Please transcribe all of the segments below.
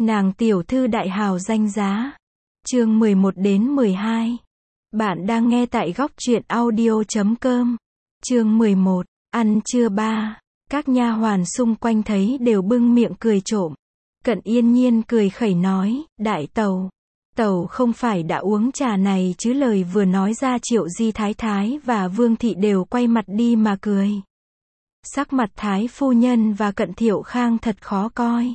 Nàng tiểu thư đại hào danh giá. Chương 11 đến 12. Bạn đang nghe tại góc truyện audio.com. Chương 11. Ăn trưa ba. Các nha hoàn xung quanh thấy đều bưng miệng cười trộm. Cận Yên Nhiên cười khẩy nói, đại tẩu. Tẩu không phải đã uống trà này chứ. Lời vừa nói ra Triệu Di Thái Thái và Vương Thị đều quay mặt đi mà cười. Sắc mặt Thái phu nhân và Cận Thiệu Khang thật khó coi.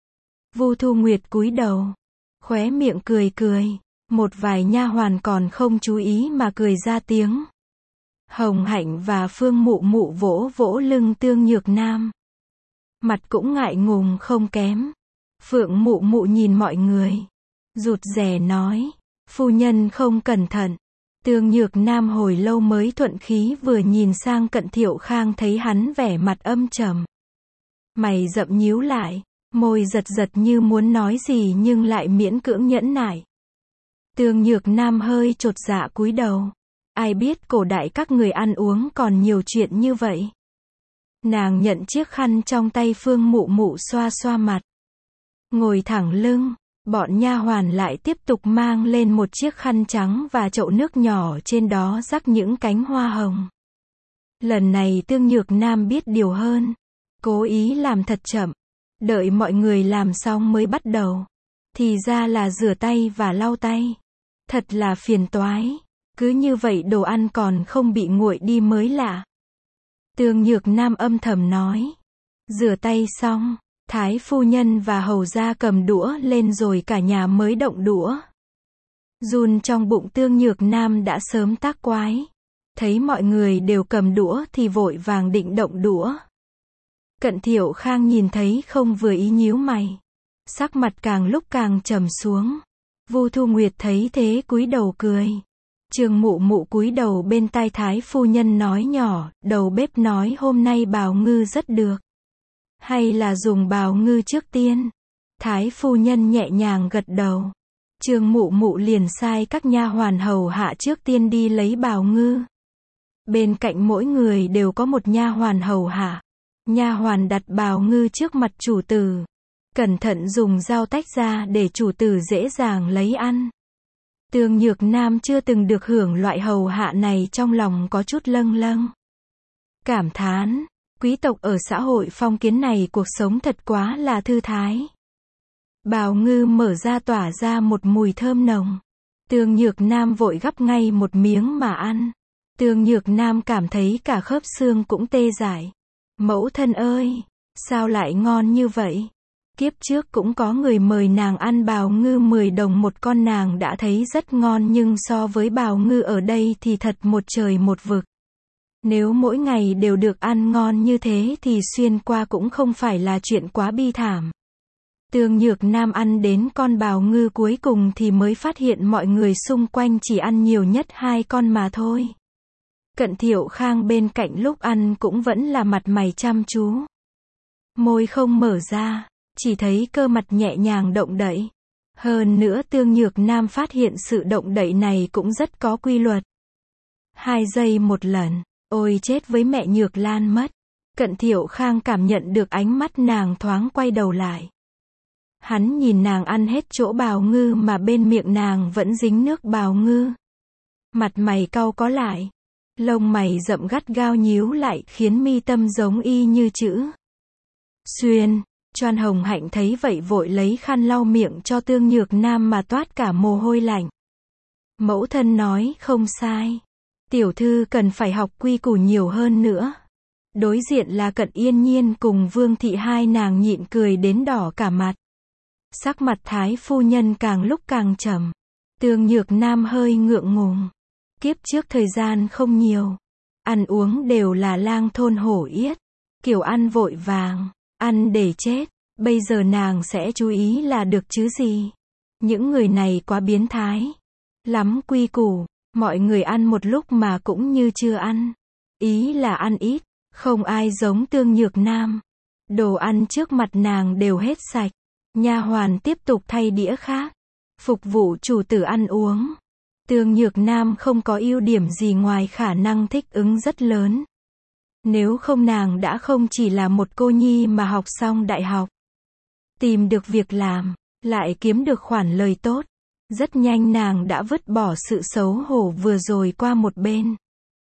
Vu Thu Nguyệt cúi đầu, khóe miệng cười cười. Một vài nha hoàn còn không chú ý mà cười ra tiếng. Hồng Hạnh và Phương Mụ Mụ vỗ vỗ lưng Tương Nhược Nam. Mặt cũng ngại ngùng không kém. Phượng Mụ Mụ nhìn mọi người, rụt rè nói, phu nhân không cẩn thận. Tương Nhược Nam hồi lâu mới thuận khí vừa nhìn sang Cận Thiệu Khang thấy hắn vẻ mặt âm trầm. Mày rậm nhíu lại, môi giật giật như muốn nói gì nhưng lại miễn cưỡng nhẫn nại. Tương Nhược Nam hơi chột dạ cúi đầu. Ai biết cổ đại các người ăn uống còn nhiều chuyện như vậy. Nàng nhận chiếc khăn trong tay Phương Mụ Mụ xoa xoa mặt. Ngồi thẳng lưng, bọn nha hoàn lại tiếp tục mang lên một chiếc khăn trắng và chậu nước nhỏ trên đó rắc những cánh hoa hồng. Lần này Tương Nhược Nam biết điều hơn. Cố ý làm thật chậm. Đợi mọi người làm xong mới bắt đầu. Thì ra là rửa tay và lau tay. Thật là phiền toái. Cứ như vậy đồ ăn còn không bị nguội đi mới lạ. Tương Nhược Nam âm thầm nói. Rửa tay xong, Thái phu nhân và hầu gia cầm đũa lên rồi cả nhà mới động đũa. Run trong bụng Tương Nhược Nam đã sớm tác quái. Thấy mọi người đều cầm đũa thì vội vàng định động đũa. Cận Thiệu Khang nhìn thấy không vừa ý nhíu mày. Sắc mặt càng lúc càng trầm xuống. Vu Thu Nguyệt thấy thế cúi đầu cười. Trương Mụ Mụ cúi đầu bên tai Thái phu nhân nói nhỏ, đầu bếp nói hôm nay bào ngư rất được. Hay là dùng bào ngư trước tiên? Thái phu nhân nhẹ nhàng gật đầu. Trương Mụ Mụ liền sai các nha hoàn hầu hạ trước tiên đi lấy bào ngư. Bên cạnh mỗi người đều có một nha hoàn hầu hạ. Nha hoàn đặt bào ngư trước mặt chủ tử. Cẩn thận dùng dao tách ra để chủ tử dễ dàng lấy ăn. Tương Nhược Nam chưa từng được hưởng loại hầu hạ này, trong lòng có chút lâng lâng. Cảm thán, quý tộc ở xã hội phong kiến này cuộc sống thật quá là thư thái. Bào ngư mở ra tỏa ra một mùi thơm nồng. Tương Nhược Nam vội gắp ngay một miếng mà ăn. Tương Nhược Nam cảm thấy cả khớp xương cũng tê dại. Mẫu thân ơi, sao lại ngon như vậy? Kiếp trước cũng có người mời nàng ăn bào ngư 10 đồng một con, nàng đã thấy rất ngon nhưng so với bào ngư ở đây thì thật một trời một vực. Nếu mỗi ngày đều được ăn ngon như thế thì xuyên qua cũng không phải là chuyện quá bi thảm. Tương Nhược Nam ăn đến con bào ngư cuối cùng thì mới phát hiện mọi người xung quanh chỉ ăn nhiều nhất 2 con mà thôi. Cận Thiệu Khang bên cạnh lúc ăn cũng vẫn là mặt mày chăm chú. Môi không mở ra, chỉ thấy cơ mặt nhẹ nhàng động đậy. Hơn nữa Tương Nhược Nam phát hiện sự động đậy này cũng rất có quy luật. 2 giây một lần, ôi chết với mẹ Nhược Lan mất. Cận Thiệu Khang cảm nhận được ánh mắt nàng, thoáng quay đầu lại. Hắn nhìn nàng ăn hết chỗ bào ngư mà bên miệng nàng vẫn dính nước bào ngư. Mặt mày cau có lại. Lông mày rậm gắt gao nhíu lại khiến mi tâm giống y như chữ xuyên. Choan Hồng Hạnh thấy vậy vội lấy khăn lau miệng cho Tương Nhược Nam mà toát cả mồ hôi lạnh. Mẫu thân nói không sai. Tiểu thư cần phải học quy củ nhiều hơn nữa. Đối diện là Cận Yên Nhiên cùng Vương Thị, hai nàng nhịn cười đến đỏ cả mặt. Sắc mặt Thái phu nhân càng lúc càng trầm. Tương Nhược Nam hơi ngượng ngùng. Kiếp trước thời gian không nhiều. Ăn uống đều là lang thôn hổ yết. Kiểu ăn vội vàng, ăn để chết. Bây giờ nàng sẽ chú ý là được chứ gì. Những người này quá biến thái. Lắm quy củ. Mọi người ăn một lúc mà cũng như chưa ăn. Ý là ăn ít. Không ai giống Tương Nhược Nam. Đồ ăn trước mặt nàng đều hết sạch. Nha hoàn tiếp tục thay đĩa khác. Phục vụ chủ tử ăn uống. Tương Nhược Nam không có ưu điểm gì ngoài khả năng thích ứng rất lớn. Nếu không nàng đã không chỉ là một cô nhi mà học xong đại học. Tìm được việc làm, lại kiếm được khoản lời tốt. Rất nhanh nàng đã vứt bỏ sự xấu hổ vừa rồi qua một bên.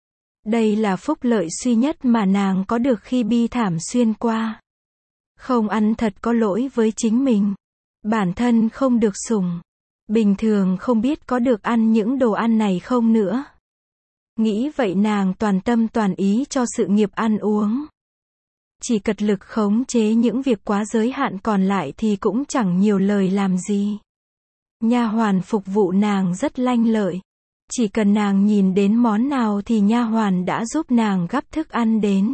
Đây là phúc lợi duy nhất mà nàng có được khi bi thảm xuyên qua. Không ăn thật có lỗi với chính mình. Bản thân không được sủng. Bình thường không biết có được ăn những đồ ăn này không nữa. Nghĩ vậy nàng toàn tâm toàn ý cho sự nghiệp ăn uống. Chỉ cật lực khống chế những việc quá giới hạn còn lại thì cũng chẳng nhiều lời làm gì. Nha hoàn phục vụ nàng rất lanh lợi. Chỉ cần nàng nhìn đến món nào thì nha hoàn đã giúp nàng gắp thức ăn đến.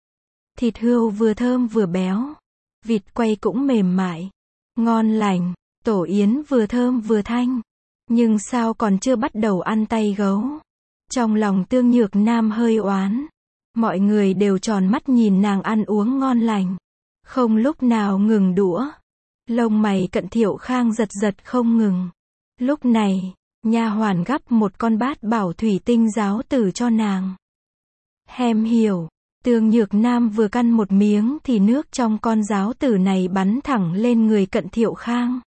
Thịt hươu vừa thơm vừa béo. Vịt quay cũng mềm mại. Ngon lành. Tổ yến vừa thơm vừa thanh. Nhưng sao còn chưa bắt đầu ăn tay gấu. Trong lòng Tương Nhược Nam hơi oán. Mọi người đều tròn mắt nhìn nàng ăn uống ngon lành. Không lúc nào ngừng đũa. Lông mày Cận Thiệu Khang giật giật không ngừng. Lúc này, nha hoàn gắp một con bát bảo thủy tinh giáo tử cho nàng. Hem hiểu. Tương Nhược Nam vừa căn một miếng thì nước trong con giáo tử này bắn thẳng lên người Cận Thiệu Khang.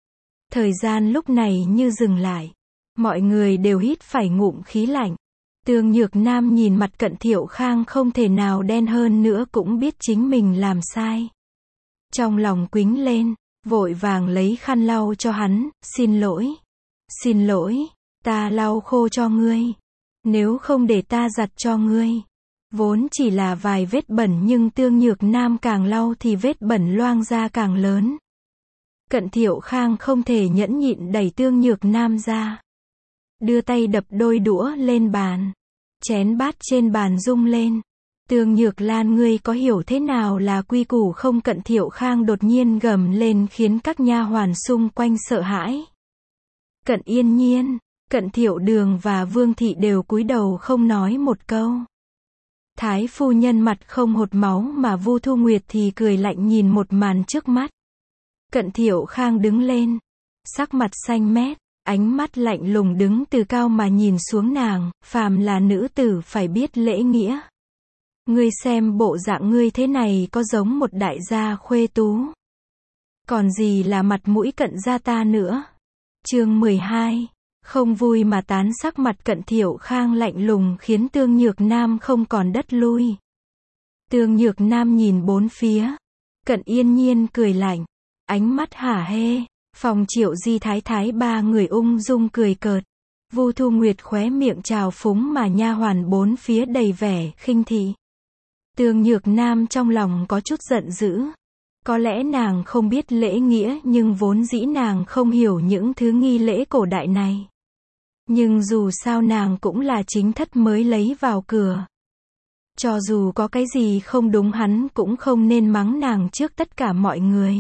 Thời gian lúc này như dừng lại. Mọi người đều hít phải ngụm khí lạnh. Tương Nhược Nam nhìn mặt Cận Thiệu Khang không thể nào đen hơn nữa cũng biết chính mình làm sai. Trong lòng quĩnh lên, vội vàng lấy khăn lau cho hắn, xin lỗi. Xin lỗi, ta lau khô cho ngươi. Nếu không để ta giặt cho ngươi. Vốn chỉ là vài vết bẩn nhưng Tương Nhược Nam càng lau thì vết bẩn loang ra càng lớn. Cận Thiệu Khang không thể nhẫn nhịn đẩy Tương Nhược Nam ra. Đưa tay đập đôi đũa lên bàn. Chén bát trên bàn rung lên. Tương Nhược Lan ngươi có hiểu thế nào là quy củ không? Cận Thiệu Khang đột nhiên gầm lên khiến các nha hoàn xung quanh sợ hãi. Cận Yên Nhiên, Cận Thiệu Đường và Vương Thị đều cúi đầu không nói một câu. Thái phu nhân mặt không hột máu mà Vu Thu Nguyệt thì cười lạnh nhìn một màn trước mắt. Cận Thiệu Khang đứng lên, sắc mặt xanh mét, ánh mắt lạnh lùng đứng từ cao mà nhìn xuống nàng, phàm là nữ tử phải biết lễ nghĩa. Ngươi xem bộ dạng ngươi thế này có giống một đại gia khuê tú. Còn gì là mặt mũi Cận gia ta nữa. Chương 12. Không vui mà tán. Sắc mặt Cận Thiệu Khang lạnh lùng khiến Tương Nhược Nam không còn đất lui. Tương Nhược Nam nhìn bốn phía. Cận Yên Nhiên cười lạnh, ánh mắt hả hê. Phòng Triệu Di Thái Thái ba người ung dung cười cợt. Vu Thu Nguyệt khóe miệng trào phúng mà nha hoàn bốn phía đầy vẻ khinh thị. Tương Nhược Nam trong lòng có chút giận dữ. Có lẽ nàng không biết lễ nghĩa nhưng vốn dĩ nàng không hiểu những thứ nghi lễ cổ đại này. Nhưng dù sao nàng cũng là chính thất mới lấy vào cửa. Cho dù có cái gì không đúng hắn cũng không nên mắng nàng trước tất cả mọi người.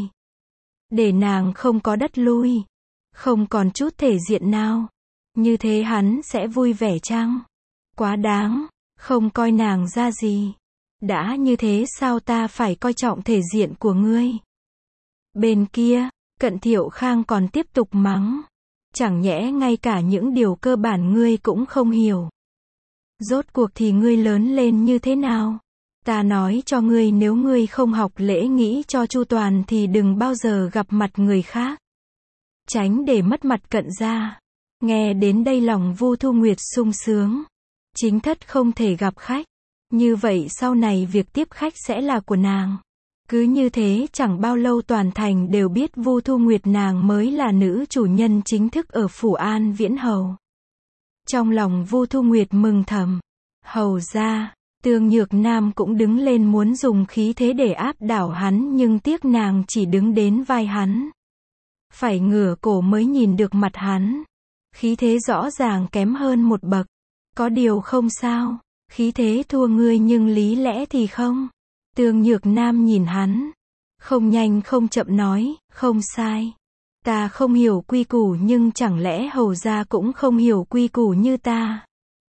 Để nàng không có đất lui. Không còn chút thể diện nào. Như thế hắn sẽ vui vẻ chăng? Quá đáng. Không coi nàng ra gì. Đã như thế sao ta phải coi trọng thể diện của ngươi? Bên kia, Cận Thiệu Khang còn tiếp tục mắng. Chẳng nhẽ ngay cả những điều cơ bản ngươi cũng không hiểu. Rốt cuộc thì ngươi lớn lên như thế nào? Ta nói cho ngươi nếu ngươi không học lễ nghĩ cho chu toàn thì đừng bao giờ gặp mặt người khác. Tránh để mất mặt Cận gia. Nghe đến đây lòng Vu Thu Nguyệt sung sướng. Chính thất không thể gặp khách. Như vậy sau này việc tiếp khách sẽ là của nàng. Cứ như thế chẳng bao lâu toàn thành đều biết Vu Thu Nguyệt nàng mới là nữ chủ nhân chính thức ở Phủ An Viễn Hầu. Trong lòng Vu Thu Nguyệt mừng thầm. Hầu ra, Tương Nhược Nam cũng đứng lên muốn dùng khí thế để áp đảo hắn nhưng tiếc nàng chỉ đứng đến vai hắn. Phải ngửa cổ mới nhìn được mặt hắn. Khí thế rõ ràng kém hơn một bậc. Có điều không sao. Khí thế thua ngươi nhưng lý lẽ thì không. Tương Nhược Nam nhìn hắn. Không nhanh không chậm nói, không sai. Ta không hiểu quy củ nhưng chẳng lẽ hầu gia cũng không hiểu quy củ như ta.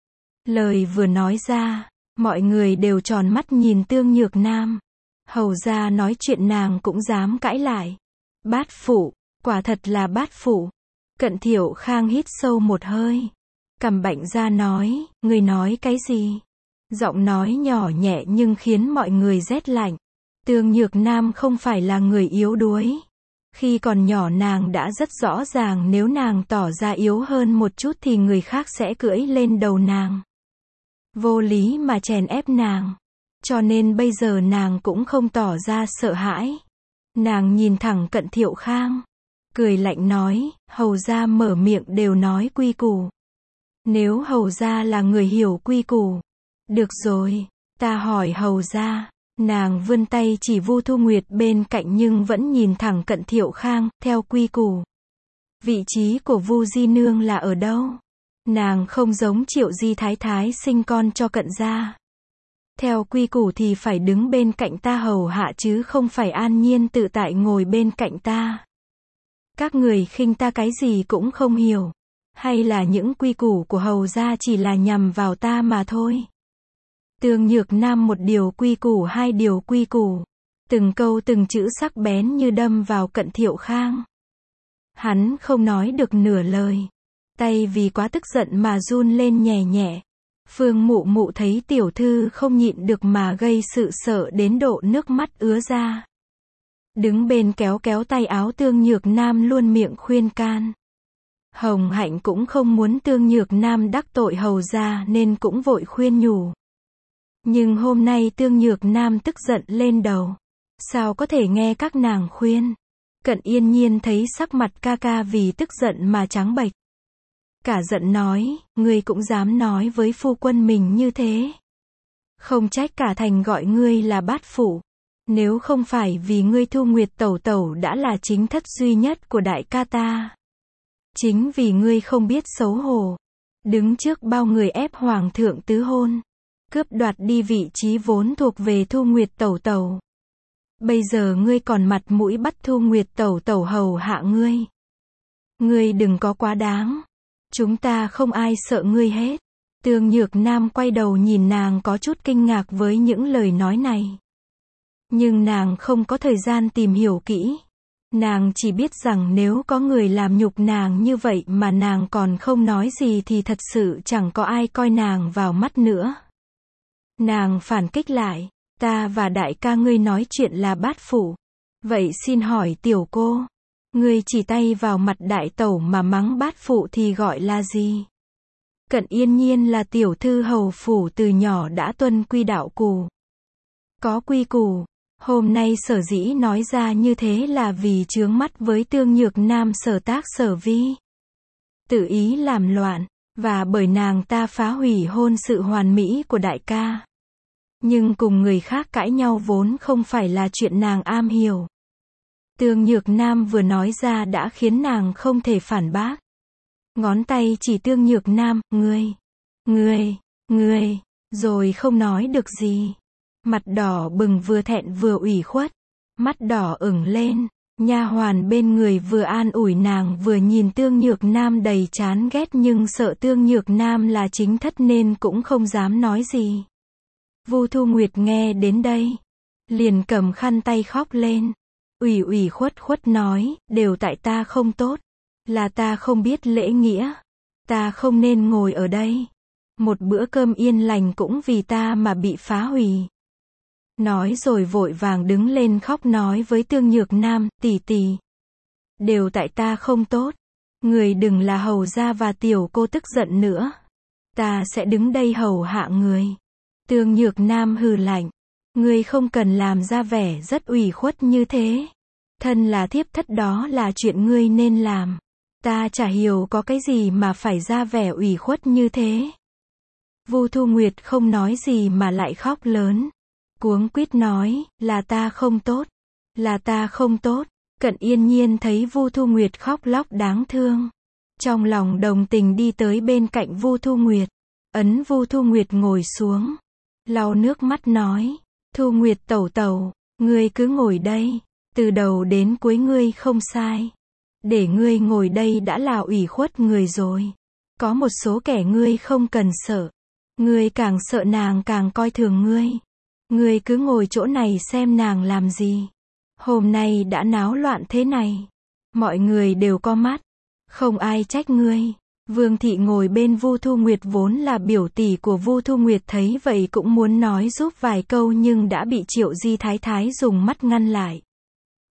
Lời vừa nói ra, mọi người đều tròn mắt nhìn Tương Nhược Nam. Hầu gia nói chuyện nàng cũng dám cãi lại. Bát phụ, quả thật là bát phụ. Cận Thiệu Khang hít sâu một hơi. Cằm bệnh ra nói, ngươi nói cái gì? Giọng nói nhỏ nhẹ nhưng khiến mọi người rét lạnh. Tương Nhược Nam không phải là người yếu đuối. Khi còn nhỏ nàng đã rất rõ ràng nếu nàng tỏ ra yếu hơn một chút thì người khác sẽ cưỡi lên đầu nàng. Vô lý mà chèn ép nàng. Cho nên bây giờ nàng cũng không tỏ ra sợ hãi. Nàng nhìn thẳng Cận Thiệu Khang. Cười lạnh nói, hầu gia mở miệng đều nói quy củ. Nếu hầu gia là người hiểu quy củ. Được rồi, ta hỏi hầu gia. Nàng vươn tay chỉ Vu Thu Nguyệt bên cạnh nhưng vẫn nhìn thẳng Cận Thiệu Khang, theo quy củ. Vị trí của Vu Di Nương là ở đâu? Nàng không giống Triệu Di Thái Thái sinh con cho Cận gia. Theo quy củ thì phải đứng bên cạnh ta hầu hạ chứ không phải an nhiên tự tại ngồi bên cạnh ta. Các người khinh ta cái gì cũng không hiểu. Hay là những quy củ của hầu gia chỉ là nhằm vào ta mà thôi. Tương Nhược Nam một điều quy củ hai điều quy củ. Từng câu từng chữ sắc bén như đâm vào Cận Thiệu Khang. Hắn không nói được nửa lời. Tay vì quá tức giận mà run lên nhẹ nhẹ. Phương Mụ Mụ thấy tiểu thư không nhịn được mà gây sự sợ đến độ nước mắt ứa ra. Đứng bên kéo kéo tay áo Tương Nhược Nam luôn miệng khuyên can. Hồng Hạnh cũng không muốn Tương Nhược Nam đắc tội hầu gia nên cũng vội khuyên nhủ. Nhưng hôm nay Tương Nhược Nam tức giận lên đầu. Sao có thể nghe các nàng khuyên? Cận Yên Nhiên thấy sắc mặt ca ca vì tức giận mà trắng bệch. Cả giận nói, ngươi cũng dám nói với phu quân mình như thế. Không trách cả thành gọi ngươi là bát phụ. Nếu không phải vì ngươi Thu Nguyệt tẩu tẩu đã là chính thất duy nhất của đại ca ta. Chính vì ngươi không biết xấu hổ. Đứng trước bao người ép hoàng thượng tứ hôn. Cướp đoạt đi vị trí vốn thuộc về Thu Nguyệt tẩu tẩu. Bây giờ ngươi còn mặt mũi bắt Thu Nguyệt tẩu tẩu hầu hạ ngươi. Ngươi đừng có quá đáng. Chúng ta không ai sợ ngươi hết. Tương Nhược Nam quay đầu nhìn nàng có chút kinh ngạc với những lời nói này. Nhưng nàng không có thời gian tìm hiểu kỹ. Nàng chỉ biết rằng nếu có người làm nhục nàng như vậy mà nàng còn không nói gì thì thật sự chẳng có ai coi nàng vào mắt nữa. Nàng phản kích lại, ta và đại ca ngươi nói chuyện là bát phụ. Vậy xin hỏi tiểu cô, ngươi chỉ tay vào mặt đại tẩu mà mắng bát phụ thì gọi là gì? Cận Yên Nhiên là tiểu thư hầu phủ từ nhỏ đã tuân quy đạo cù. Có quy củ. Hôm nay sở dĩ nói ra như thế là vì chướng mắt với Tương Nhược Nam sở tác sở vi. Tự ý làm loạn, và bởi nàng ta phá hủy hôn sự hoàn mỹ của đại ca. Nhưng cùng người khác cãi nhau vốn không phải là chuyện nàng am hiểu. Tương Nhược Nam vừa nói ra đã khiến nàng không thể phản bác. Ngón tay chỉ Tương Nhược Nam, ngươi, rồi không nói được gì. Mặt đỏ bừng vừa thẹn vừa ủy khuất. Mắt đỏ ửng lên. Nha hoàn bên người vừa an ủi nàng vừa nhìn Tương Nhược Nam đầy chán ghét nhưng sợ Tương Nhược Nam là chính thất nên cũng không dám nói gì. Vu Thu Nguyệt nghe đến đây. Liền cầm khăn tay khóc lên. Ủy khuất nói, đều tại ta không tốt. Là ta không biết lễ nghĩa. Ta không nên ngồi ở đây. Một bữa cơm yên lành cũng vì ta mà bị phá hủy. Nói rồi vội vàng đứng lên khóc nói với Tương Nhược Nam, tỷ tỷ. Đều tại ta không tốt. Người đừng là hầu gia và tiểu cô tức giận nữa. Ta sẽ đứng đây hầu hạ người. Tương Nhược Nam hừ lạnh. Ngươi không cần làm ra vẻ rất ủy khuất như thế. Thân là thiếp thất đó là chuyện ngươi nên làm. Ta chả hiểu có cái gì mà phải ra vẻ ủy khuất như thế. Vu Thu Nguyệt không nói gì mà lại khóc lớn. Cuống quýt nói, là ta không tốt. Là ta không tốt. Cận Yên Nhiên thấy Vu Thu Nguyệt khóc lóc đáng thương. Trong lòng đồng tình đi tới bên cạnh Vu Thu Nguyệt. Ấn Vu Thu Nguyệt ngồi xuống. Lau nước mắt nói, Thu Nguyệt tẩu tẩu, ngươi cứ ngồi đây. Từ đầu đến cuối ngươi không sai. Để ngươi ngồi đây đã là ủy khuất người rồi. Có một số kẻ ngươi không cần sợ. Ngươi càng sợ nàng càng coi thường ngươi. Ngươi cứ ngồi chỗ này xem nàng làm gì. Hôm nay đã náo loạn thế này. Mọi người đều có mắt. Không ai trách ngươi. Vương thị ngồi bên Vu Thu Nguyệt vốn là biểu tỷ của Vu Thu Nguyệt thấy vậy cũng muốn nói giúp vài câu nhưng đã bị Triệu Di Thái Thái dùng mắt ngăn lại.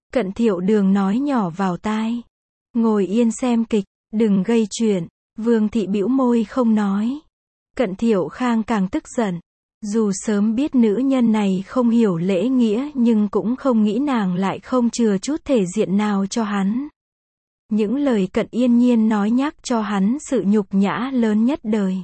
Cận Thiệu Đường nói nhỏ vào tai. Ngồi yên xem kịch, đừng gây chuyện. Vương thị bĩu môi không nói. Cận Thiệu Khang càng tức giận. Dù sớm biết nữ nhân này không hiểu lễ nghĩa nhưng cũng không nghĩ nàng lại không chừa chút thể diện nào cho hắn. Những lời Cận Yên Nhiên nói nhắc cho hắn sự nhục nhã lớn nhất đời.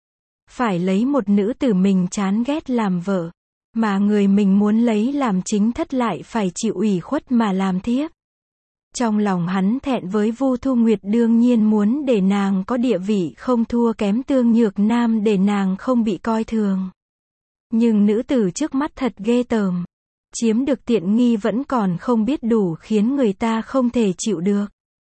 Phải lấy một nữ tử mình chán ghét làm vợ, mà người mình muốn lấy làm chính thất lại phải chịu ủy khuất mà làm thiếp. Trong lòng hắn thẹn với Vu Thu Nguyệt, đương nhiên muốn để nàng có địa vị không thua kém Tương Nhược Nam để nàng không bị coi thường. Nhưng nữ tử trước mắt thật ghê tởm. Chiếm được tiện nghi vẫn còn không biết đủ khiến người ta không thể chịu được.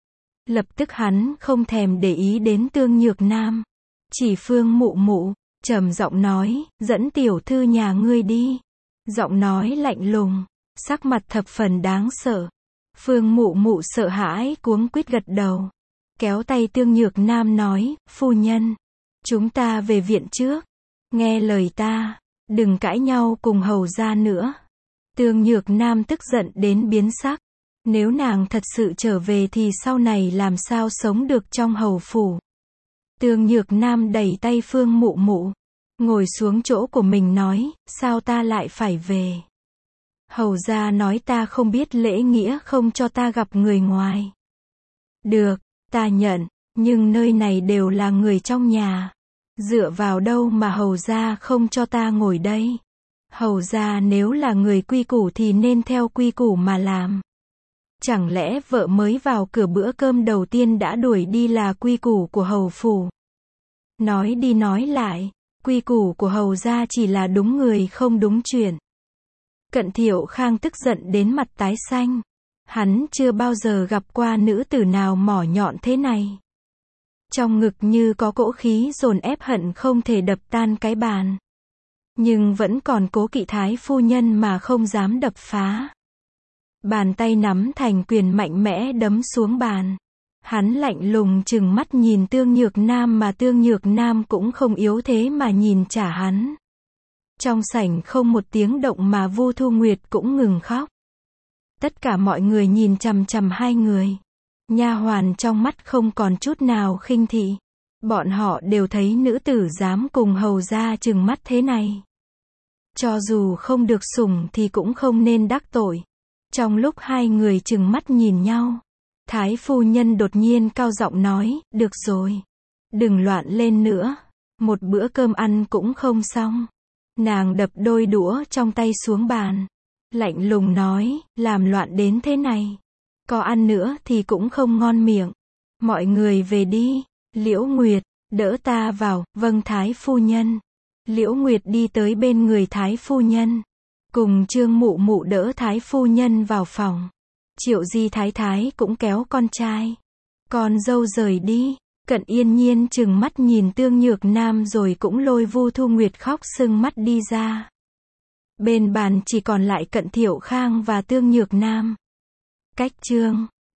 Lập tức hắn không thèm để ý đến Tương Nhược Nam. Chỉ Phương Mụ Mụ, trầm giọng nói, dẫn tiểu thư nhà ngươi đi. Giọng nói lạnh lùng, sắc mặt thập phần đáng sợ. Phương Mụ Mụ sợ hãi cuống quýt gật đầu. Kéo tay Tương Nhược Nam nói, phu nhân, chúng ta về viện trước. Nghe lời ta, đừng cãi nhau cùng hầu gia nữa. Tương Nhược Nam tức giận đến biến sắc. Nếu nàng thật sự trở về thì sau này làm sao sống được trong hầu phủ. Tương Nhược Nam đẩy tay Phương Mụ Mụ, ngồi xuống chỗ của mình nói, sao ta lại phải về? Hầu gia nói ta không biết lễ nghĩa không cho ta gặp người ngoài. Được, ta nhận, nhưng nơi này đều là người trong nhà. Dựa vào đâu mà hầu gia không cho ta ngồi đây? Hầu gia nếu là người quy củ thì nên theo quy củ mà làm. Chẳng lẽ vợ mới vào cửa bữa cơm đầu tiên đã đuổi đi là quy củ của hầu phủ? Nói đi nói lại, quy củ của hầu gia chỉ là đúng người không đúng chuyện. Cận Thiệu Khang tức giận đến mặt tái xanh. Hắn chưa bao giờ gặp qua nữ tử nào mỏ nhọn thế này. Trong ngực như có cỗ khí dồn ép hận không thể đập tan cái bàn. Nhưng vẫn còn cố kỵ thái phu nhân mà không dám đập phá. Bàn tay nắm thành quyền mạnh mẽ đấm xuống bàn. Hắn lạnh lùng trừng mắt nhìn Tương Nhược Nam mà Tương Nhược Nam cũng không yếu thế mà nhìn trả hắn. Trong sảnh không một tiếng động mà Vu Thu Nguyệt cũng ngừng khóc. Tất cả mọi người nhìn chằm chằm hai người. Nha hoàn trong mắt không còn chút nào khinh thị. Bọn họ đều thấy nữ tử dám cùng hầu gia trừng mắt thế này. Cho dù không được sủng thì cũng không nên đắc tội. Trong lúc hai người trừng mắt nhìn nhau, thái phu nhân đột nhiên cao giọng nói, được rồi. Đừng loạn lên nữa. Một bữa cơm ăn cũng không xong. Nàng đập đôi đũa trong tay xuống bàn. Lạnh lùng nói, làm loạn đến thế này. Có ăn nữa thì cũng không ngon miệng. Mọi người về đi. Liễu Nguyệt, đỡ ta vào, vâng thái phu nhân. Liễu Nguyệt đi tới bên người thái phu nhân. Cùng Trương Mụ Mụ đỡ thái phu nhân vào phòng. Triệu Di thái thái cũng kéo con trai. Con dâu rời đi. Cận Yên Nhiên trừng mắt nhìn Tương Nhược Nam rồi cũng lôi Vu Thu Nguyệt khóc sưng mắt đi ra. Bên bàn chỉ còn lại Cận Thiệu Khang và Tương Nhược Nam. Cách chương